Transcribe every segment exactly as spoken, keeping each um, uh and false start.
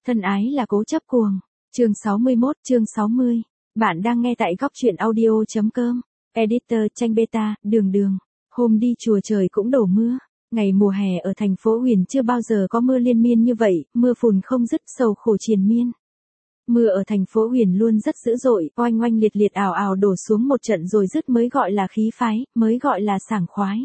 Thân ái là cố chấp cuồng. Chương sáu mươi mốt, chương sáu mươi. Bạn đang nghe tại góc truyện audio.com. Editor tranh beta, đường đường. Hôm đi chùa trời cũng đổ mưa. Ngày mùa hè ở thành phố Huyền chưa bao giờ có mưa liên miên như vậy, mưa phùn không dứt, sầu khổ triền miên. Mưa ở thành phố Huyền luôn rất dữ dội, oanh oanh liệt liệt ảo ảo đổ xuống một trận rồi dứt mới gọi là khí phái, mới gọi là sảng khoái.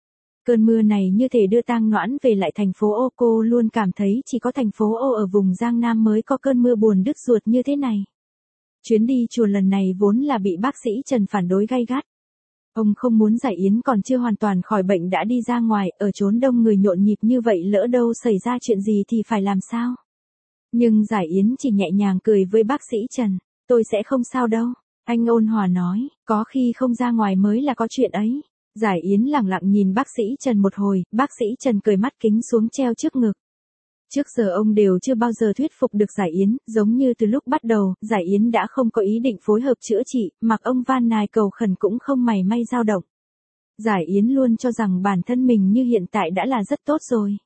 Cơn mưa này như thể đưa Tang Noãn về lại thành phố Ô, cô luôn cảm thấy chỉ có thành phố Ô ở vùng Giang Nam mới có cơn mưa buồn đứt ruột như thế này. Chuyến đi chùa lần này vốn là bị bác sĩ Trần phản đối gay gắt. Ông không muốn Giải Yến còn chưa hoàn toàn khỏi bệnh đã đi ra ngoài, ở chốn đông người nhộn nhịp như vậy lỡ đâu xảy ra chuyện gì thì phải làm sao? Nhưng Giải Yến chỉ nhẹ nhàng cười với bác sĩ Trần, tôi sẽ không sao đâu. Anh ôn hòa nói, có khi không ra ngoài mới là có chuyện ấy. Giải Yến lặng lặng nhìn bác sĩ Trần một hồi, bác sĩ Trần cười mắt kính xuống treo trước ngực. Trước giờ ông đều chưa bao giờ thuyết phục được Giải Yến, giống như từ lúc bắt đầu, Giải Yến đã không có ý định phối hợp chữa trị, mặc ông van nài cầu khẩn cũng không mảy may dao động. Giải Yến luôn cho rằng bản thân mình như hiện tại đã là rất tốt rồi.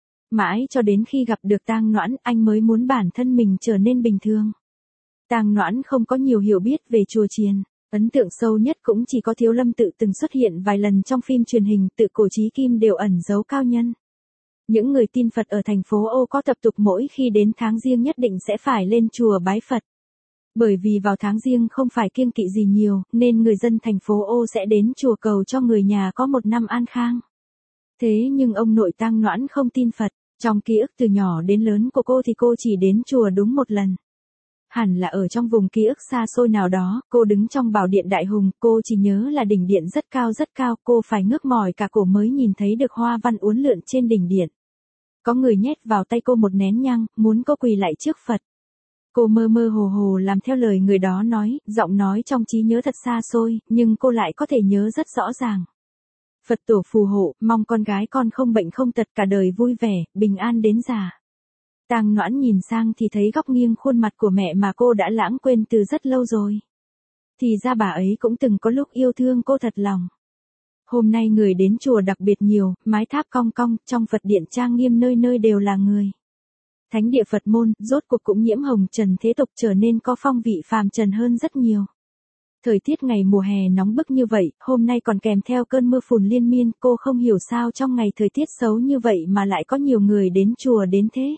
Mãi cho đến khi gặp được Tang Noãn, anh mới muốn bản thân mình trở nên bình thường. Tang Noãn không có nhiều hiểu biết về chùa chiền. Ấn tượng sâu nhất cũng chỉ có Thiếu Lâm Tự từng xuất hiện vài lần trong phim truyền hình, Tự Cổ Chí Kim đều ẩn giấu cao nhân. Những người tin Phật ở thành phố Ô có tập tục mỗi khi đến tháng Giêng nhất định sẽ phải lên chùa bái Phật. Bởi vì vào tháng Giêng không phải kiêng kỵ gì nhiều, nên người dân thành phố Ô sẽ đến chùa cầu cho người nhà có một năm an khang. Thế nhưng ông nội Tang Noãn không tin Phật, trong ký ức từ nhỏ đến lớn của cô thì cô chỉ đến chùa đúng một lần. Hẳn là ở trong vùng ký ức xa xôi nào đó, cô đứng trong bảo điện Đại Hùng, cô chỉ nhớ là đỉnh điện rất cao rất cao, cô phải ngước mỏi cả cổ mới nhìn thấy được hoa văn uốn lượn trên đỉnh điện. Có người nhét vào tay cô một nén nhang, muốn cô quỳ lại trước Phật. Cô mơ mơ hồ hồ làm theo lời người đó nói, giọng nói trong trí nhớ thật xa xôi, nhưng cô lại có thể nhớ rất rõ ràng. Phật tổ phù hộ, mong con gái con không bệnh không tật cả đời vui vẻ, bình an đến già. Tang Noãn nhìn sang thì thấy góc nghiêng khuôn mặt của mẹ mà cô đã lãng quên từ rất lâu rồi. Thì ra bà ấy cũng từng có lúc yêu thương cô thật lòng. Hôm nay người đến chùa đặc biệt nhiều, mái tháp cong cong, trong Phật điện trang nghiêm nơi nơi đều là người. Thánh địa Phật môn, rốt cuộc cũng nhiễm hồng trần thế tục trở nên có phong vị phàm trần hơn rất nhiều. Thời tiết ngày mùa hè nóng bức như vậy, hôm nay còn kèm theo cơn mưa phùn liên miên, cô không hiểu sao trong ngày thời tiết xấu như vậy mà lại có nhiều người đến chùa đến thế.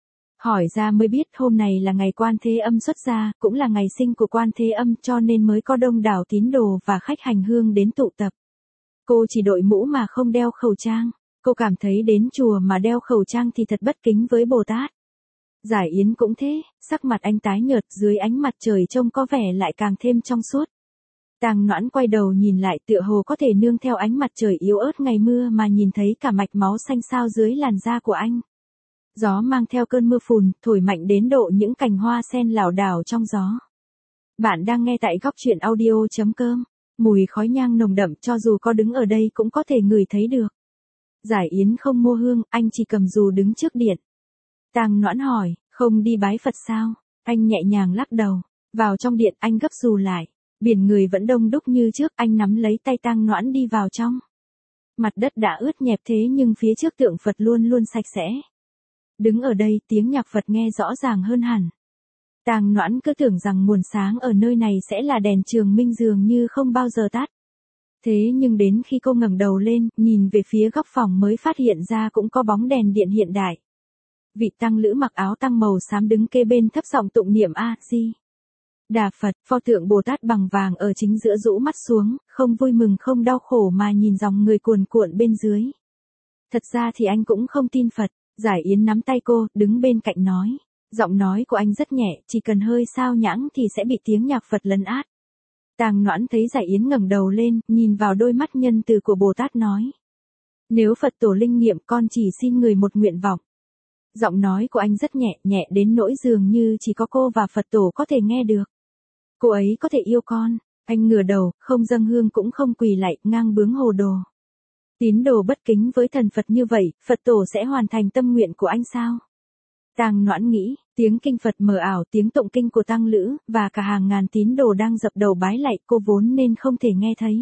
Hỏi ra mới biết hôm này là ngày Quan Thế Âm xuất gia, cũng là ngày sinh của Quan Thế Âm cho nên mới có đông đảo tín đồ và khách hành hương đến tụ tập. Cô chỉ đội mũ mà không đeo khẩu trang. Cô cảm thấy đến chùa mà đeo khẩu trang thì thật bất kính với Bồ Tát. Giải Yến cũng thế, sắc mặt anh tái nhợt dưới ánh mặt trời trông có vẻ lại càng thêm trong suốt. Tang Noãn quay đầu nhìn lại tựa hồ có thể nương theo ánh mặt trời yếu ớt ngày mưa mà nhìn thấy cả mạch máu xanh xao dưới làn da của anh. Gió mang theo cơn mưa phùn, thổi mạnh đến độ những cành hoa sen lảo đảo trong gió. Bạn đang nghe tại góc truyện audio.com. Mùi khói nhang nồng đậm cho dù có đứng ở đây cũng có thể ngửi thấy được. Giải Yến không mua hương, anh chỉ cầm dù đứng trước điện. Tang Noãn hỏi, không đi bái Phật sao? Anh nhẹ nhàng lắc đầu. Vào trong điện anh gấp dù lại. Biển người vẫn đông đúc như trước, anh nắm lấy tay Tang Noãn đi vào trong. Mặt đất đã ướt nhẹp thế nhưng phía trước tượng Phật luôn luôn sạch sẽ. Đứng ở đây tiếng nhạc Phật nghe rõ ràng hơn hẳn. Tang Noãn cứ tưởng rằng nguồn sáng ở nơi này sẽ là đèn trường minh dường như không bao giờ tắt. Thế nhưng đến khi cô ngẩng đầu lên, nhìn về phía góc phòng mới phát hiện ra cũng có bóng đèn điện hiện đại. Vị tăng lữ mặc áo tăng màu xám đứng kê bên thấp giọng tụng niệm A Di Đà Phật, pho tượng Bồ Tát bằng vàng ở chính giữa rũ mắt xuống, không vui mừng không đau khổ mà nhìn dòng người cuồn cuộn bên dưới. Thật ra thì anh cũng không tin Phật. Giải Yến nắm tay cô, đứng bên cạnh nói. Giọng nói của anh rất nhẹ, chỉ cần hơi sao nhãng thì sẽ bị tiếng nhạc Phật lấn át. Tang Noãn thấy Giải Yến ngẩng đầu lên, nhìn vào đôi mắt nhân từ của Bồ Tát nói. Nếu Phật tổ linh nghiệm con chỉ xin người một nguyện vọng. Giọng nói của anh rất nhẹ, nhẹ đến nỗi dường như chỉ có cô và Phật tổ có thể nghe được. Cô ấy có thể yêu con. Anh ngửa đầu, không dâng hương cũng không quỳ lạy, ngang bướng hồ đồ. Tín đồ bất kính với thần Phật như vậy, Phật tổ sẽ hoàn thành tâm nguyện của anh sao? Tang Noãn nghĩ, tiếng kinh Phật mờ ảo, tiếng tụng kinh của tăng lữ, và cả hàng ngàn tín đồ đang dập đầu bái lạy cô vốn nên không thể nghe thấy.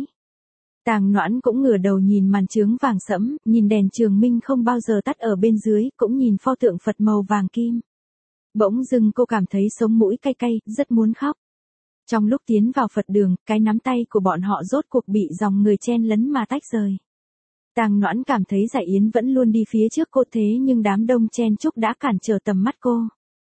Tang Noãn cũng ngửa đầu nhìn màn chướng vàng sẫm, nhìn đèn trường minh không bao giờ tắt ở bên dưới, cũng nhìn pho tượng Phật màu vàng kim. Bỗng dưng cô cảm thấy sống mũi cay cay, rất muốn khóc. Trong lúc tiến vào Phật đường, cái nắm tay của bọn họ rốt cuộc bị dòng người chen lấn mà tách rời. Tang Noãn cảm thấy Giải Yến vẫn luôn đi phía trước cô thế nhưng đám đông chen chúc đã cản trở tầm mắt cô.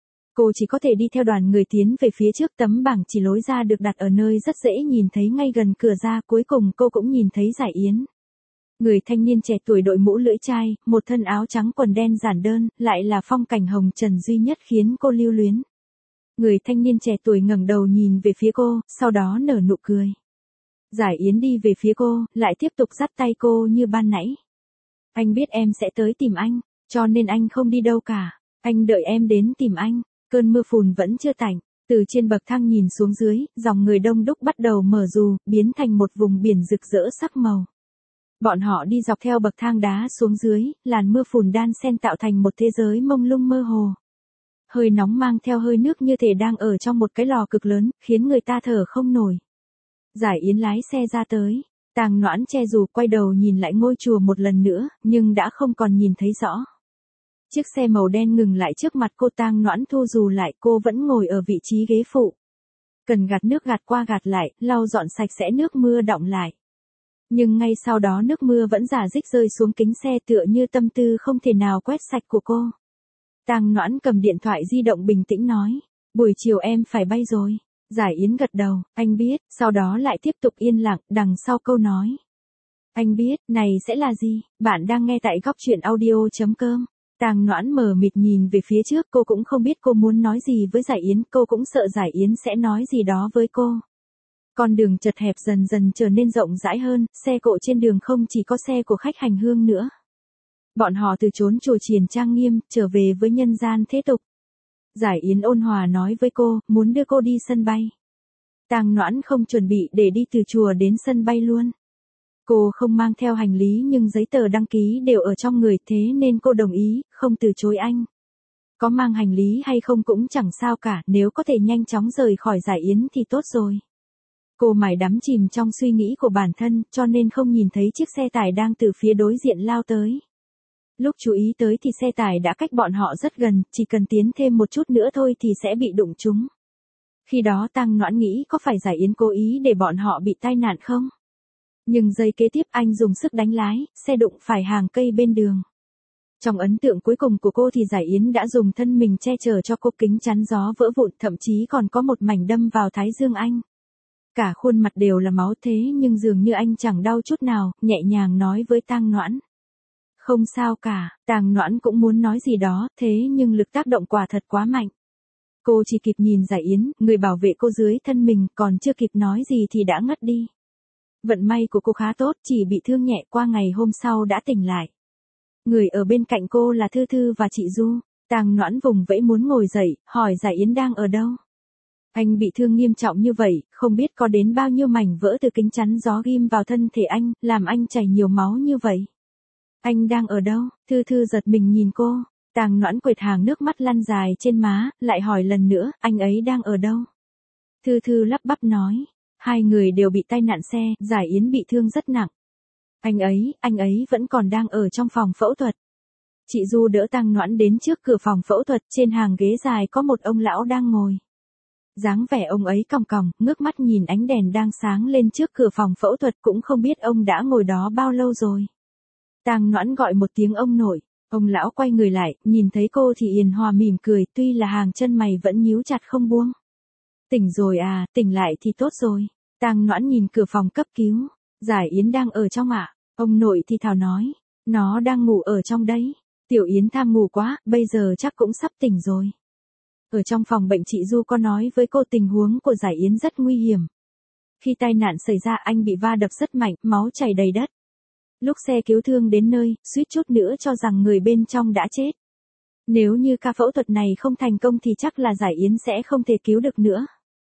Cô chỉ có thể đi theo đoàn người tiến về phía trước, tấm bảng chỉ lối ra được đặt ở nơi rất dễ nhìn thấy ngay gần cửa ra, cuối cùng cô cũng nhìn thấy Giải Yến. Người thanh niên trẻ tuổi đội mũ lưỡi chai, một thân áo trắng quần đen giản đơn, lại là phong cảnh hồng trần duy nhất khiến cô lưu luyến. Người thanh niên trẻ tuổi ngẩng đầu nhìn về phía cô, sau đó nở nụ cười. Giải Yến đi về phía cô, lại tiếp tục dắt tay cô như ban nãy. Anh biết em sẽ tới tìm anh, cho nên anh không đi đâu cả. Anh đợi em đến tìm anh. Cơn mưa phùn vẫn chưa tạnh, từ trên bậc thang nhìn xuống dưới, dòng người đông đúc bắt đầu mở dù, biến thành một vùng biển rực rỡ sắc màu. Bọn họ đi dọc theo bậc thang đá xuống dưới, làn mưa phùn đan xen tạo thành một thế giới mông lung mơ hồ. Hơi nóng mang theo hơi nước như thể đang ở trong một cái lò cực lớn, khiến người ta thở không nổi. Giải Yến lái xe ra tới, Tang Noãn che dù quay đầu nhìn lại ngôi chùa một lần nữa, nhưng đã không còn nhìn thấy rõ. Chiếc xe màu đen ngừng lại trước mặt cô, Tang Noãn thu dù lại, cô vẫn ngồi ở vị trí ghế phụ. Cần gạt nước gạt qua gạt lại, lau dọn sạch sẽ nước mưa đọng lại. Nhưng ngay sau đó nước mưa vẫn rả rích rơi xuống kính xe tựa như tâm tư không thể nào quét sạch của cô. Tang Noãn cầm điện thoại di động bình tĩnh nói, buổi chiều em phải bay rồi. Giải Yến gật đầu, anh biết, sau đó lại tiếp tục yên lặng, đằng sau câu nói. Anh biết, này sẽ là gì, bạn đang nghe tại góc truyện audio.com. Tang Noãn mờ mịt nhìn về phía trước, cô cũng không biết cô muốn nói gì với Giải Yến, cô cũng sợ Giải Yến sẽ nói gì đó với cô. Con đường chật hẹp dần dần trở nên rộng rãi hơn, xe cộ trên đường không chỉ có xe của khách hành hương nữa. Bọn họ từ chốn chùa chiền trang nghiêm, trở về với nhân gian thế tục. Giải Yến ôn hòa nói với cô, muốn đưa cô đi sân bay. Tang Noãn không chuẩn bị để đi từ chùa đến sân bay luôn. Cô không mang theo hành lý nhưng giấy tờ đăng ký đều ở trong người, thế nên cô đồng ý, không từ chối anh. Có mang hành lý hay không cũng chẳng sao cả, nếu có thể nhanh chóng rời khỏi Giải Yến thì tốt rồi. Cô mải đắm chìm trong suy nghĩ của bản thân, cho nên không nhìn thấy chiếc xe tải đang từ phía đối diện lao tới. Lúc chú ý tới thì xe tải đã cách bọn họ rất gần, chỉ cần tiến thêm một chút nữa thôi thì sẽ bị đụng trúng. Khi đó Tang Noãn nghĩ có phải Giải Yến cố ý để bọn họ bị tai nạn không? Nhưng giây kế tiếp anh dùng sức đánh lái, xe đụng phải hàng cây bên đường. Trong ấn tượng cuối cùng của cô thì Giải Yến đã dùng thân mình che chở cho cô, kính chắn gió vỡ vụn, thậm chí còn có một mảnh đâm vào thái dương anh. Cả khuôn mặt đều là máu thế nhưng dường như anh chẳng đau chút nào, nhẹ nhàng nói với Tang Noãn. Không sao cả, Tang Noãn cũng muốn nói gì đó, thế nhưng lực tác động quả thật quá mạnh. Cô chỉ kịp nhìn Giải Yến, người bảo vệ cô dưới thân mình, còn chưa kịp nói gì thì đã ngất đi. Vận may của cô khá tốt, chỉ bị thương nhẹ, qua ngày hôm sau đã tỉnh lại. Người ở bên cạnh cô là Thư Thư và chị Du. Tang Noãn vùng vẫy muốn ngồi dậy, hỏi Giải Yến đang ở đâu. Anh bị thương nghiêm trọng như vậy, không biết có đến bao nhiêu mảnh vỡ từ kính chắn gió ghim vào thân thể anh, làm anh chảy nhiều máu như vậy. Anh đang ở đâu? Thư Thư giật mình nhìn cô. Tang Noãn quệt hàng nước mắt lăn dài trên má, lại hỏi lần nữa, anh ấy đang ở đâu? Thư Thư lắp bắp nói, hai người đều bị tai nạn xe, Giải Yến bị thương rất nặng. Anh ấy, anh ấy vẫn còn đang ở trong phòng phẫu thuật. Chị Du đỡ Tang Noãn đến trước cửa phòng phẫu thuật, trên hàng ghế dài có một ông lão đang ngồi. Dáng vẻ ông ấy còng còng, ngước mắt nhìn ánh đèn đang sáng lên trước cửa phòng phẫu thuật, cũng không biết ông đã ngồi đó bao lâu rồi. Tang Noãn gọi một tiếng ông nội, ông lão quay người lại, nhìn thấy cô thì hiền hòa mỉm cười, tuy là hàng chân mày vẫn nhíu chặt không buông. Tỉnh rồi à, tỉnh lại thì tốt rồi. Tang Noãn nhìn cửa phòng cấp cứu, Giải Yến đang ở trong ạ. Ông nội thì thào nói, nó đang ngủ ở trong đấy. Tiểu Yến tham ngủ quá, bây giờ chắc cũng sắp tỉnh rồi. Ở trong phòng bệnh chị Du có nói với cô tình huống của Giải Yến rất nguy hiểm. Khi tai nạn xảy ra anh bị va đập rất mạnh, máu chảy đầy đất. Lúc xe cứu thương đến nơi, suýt chút nữa cho rằng người bên trong đã chết. Nếu như ca phẫu thuật này không thành công thì chắc là Giải Yến sẽ không thể cứu được nữa.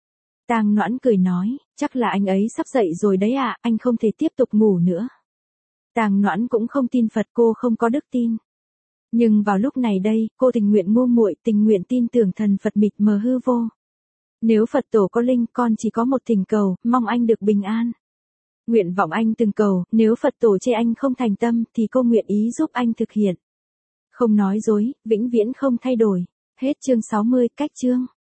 Tang Noãn cười nói, chắc là anh ấy sắp dậy rồi đấy ạ, à, anh không thể tiếp tục ngủ nữa. Tang Noãn cũng không tin Phật, cô không có đức tin. Nhưng vào lúc này đây, cô tình nguyện ngu muội, tình nguyện tin tưởng thần Phật mịt mờ hư vô. Nếu Phật tổ có linh, con chỉ có một thỉnh cầu, mong anh được bình an. Nguyện vọng anh từng cầu, nếu Phật tổ chê anh không thành tâm, thì cô nguyện ý giúp anh thực hiện. Không nói dối, vĩnh viễn không thay đổi. Hết chương sáu mươi, cách chương.